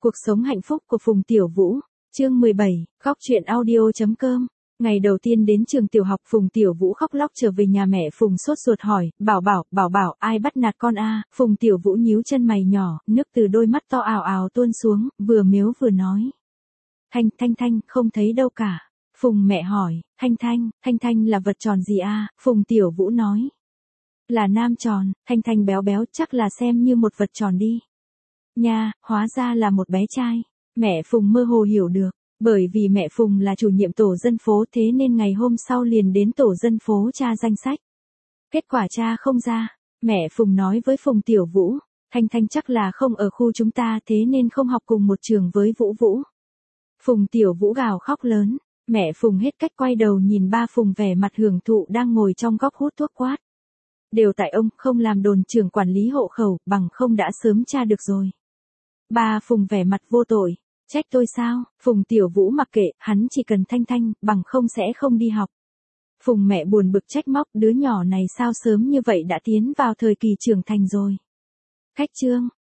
Cuộc sống hạnh phúc của Phùng Tiểu Vũ, chương 17, khóc chuyện audio.com. Ngày đầu tiên đến trường tiểu học, Phùng Tiểu Vũ khóc lóc trở về nhà, mẹ Phùng sốt ruột hỏi, bảo, ai bắt nạt con a? Phùng Tiểu Vũ nhíu chân mày nhỏ, nước từ đôi mắt to ào ào tuôn xuống, vừa mếu vừa nói. Thanh, không thấy đâu cả. Phùng mẹ hỏi, Thanh là vật tròn gì a? Phùng Tiểu Vũ nói. Là nam tròn. Thanh béo béo, chắc là xem như một vật tròn đi. Nha, hóa ra là một bé trai. Mẹ Phùng mơ hồ hiểu được, bởi vì mẹ Phùng là chủ nhiệm tổ dân phố, thế nên ngày hôm sau liền đến tổ dân phố tra danh sách. Kết quả tra không ra, mẹ Phùng nói với Phùng Tiểu Vũ, Thanh chắc là không ở khu chúng ta, thế nên không học cùng một trường với Vũ. Phùng Tiểu Vũ gào khóc lớn, mẹ Phùng hết cách quay đầu nhìn ba Phùng vẻ mặt hưởng thụ đang ngồi trong góc hút thuốc quát. Đều tại ông không làm đồn trưởng quản lý hộ khẩu, bằng không đã sớm tra được rồi. Ba Phùng vẻ mặt vô tội, trách tôi sao? Phùng Tiểu Vũ mặc kệ, hắn chỉ cần Thanh, bằng không sẽ không đi học. Phùng mẹ buồn bực trách móc, đứa nhỏ này sao sớm như vậy đã tiến vào thời kỳ trưởng thành rồi. Khách trương,